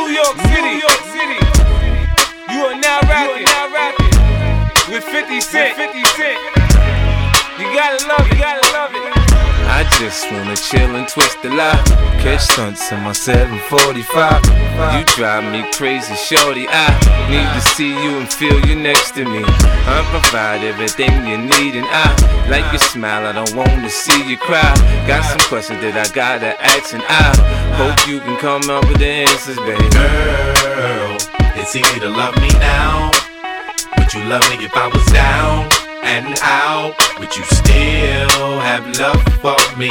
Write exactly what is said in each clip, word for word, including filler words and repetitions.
New York City, New York City. You are now rapping, you are now rapping with fifty Cent. fifty Cent. You gotta love it, you gotta love it. I just wanna chill and twist the lie. Catch stunts in my seven forty-five. You drive me crazy, shorty. I need to see you and feel you next to me. I provide everything you need, and I like your smile. I don't wanna see you cry. Got some questions that I gotta ask, and I hope you can come up with the answers, baby. Girl, it's easy to love me now. Would you love me if I was down and out? Would you still have love for me?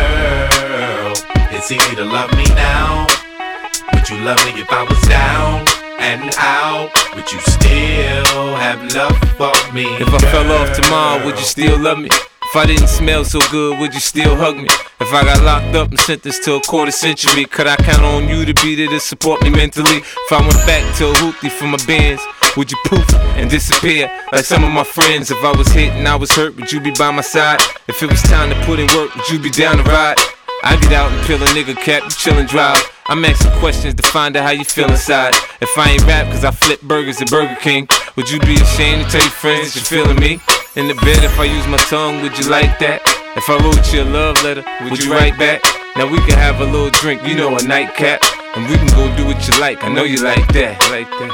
Girl, it's easy to love me now. Would you love me if I was down and out? Would you still have love for me? If I fell off tomorrow, would you still love me? If I didn't smell so good, would you still hug me? If I got locked up and sentenced to a quarter century, could I count on you to be there to support me mentally? If I went back to a hoopty for my bands, would you poof and disappear like some of my friends? If I was hit and I was hurt, would you be by my side? If it was time to put in work, would you be down to ride? I get out and peel a nigga cap, you chill and drive. I'm asking questions to find out how you feel inside. If I ain't rap cause I flip burgers at Burger King, would you be ashamed to tell your friends that you're feeling me? In the bed, if I use my tongue, would you like that? If I wrote you a love letter, would, would you write back? Now we can have a little drink, you know, a nightcap, and we can go do what you like. I know you like that, like that.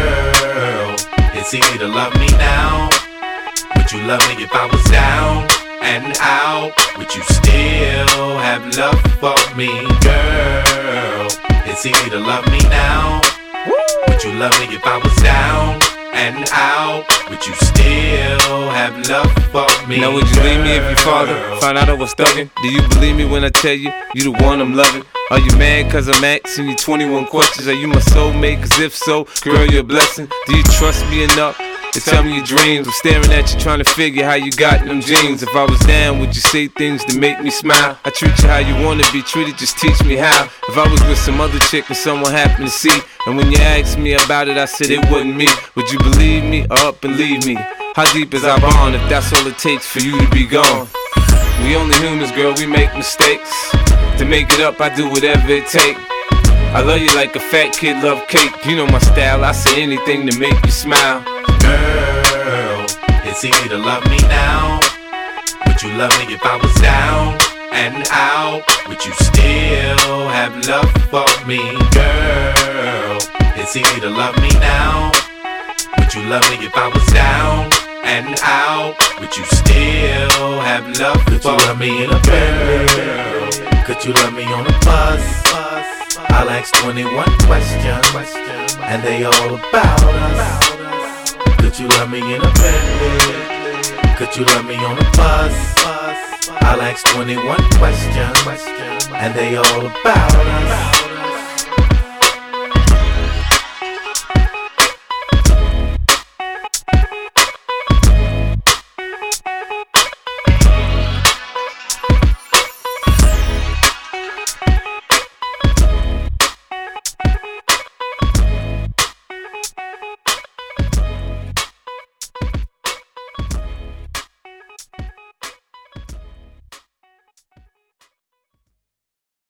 Girl, it's easy to love me now. Would you love me if I was down and out? Would you still have love for me? Girl, it's easy to love me now. Would you love me if I was down and out? Would you still have love for me? Now would you leave me if your father found out I was thuggin'? Do you believe me when I tell you, you the one I'm loving? Are you mad cause I'm asking you twenty-one questions? Are you my soulmate? Cause if so, girl, you're a blessing. Do you trust me enough to tell me your dreams? I'm staring at you trying to figure how you got them jeans. If I was down, would you say things to make me smile? I treat you how you wanna be treated, just teach me how. If I was with some other chick and someone happened to see, and when you asked me about it, I said it wasn't me, would you believe me or up and leave me? How deep is our bond if that's all it takes for you to be gone? We only humans, girl, we make mistakes. To make it up, I do whatever it takes. I love you like a fat kid love cake. You know my style, I say anything to make you smile. Girl, it's easy to love me now. Would you love me if I was down and out? Would you still have love for me? Girl, it's easy to love me now. Would you love me if I was down and out? Would you still have love for me? Could you love me in a Bentley? Could you love me on a bus? I'll ask twenty-one questions, and they all about us. Could you love me in a Bentley? Could you love me on a bus? I'll ask twenty-one questions, and they all about us.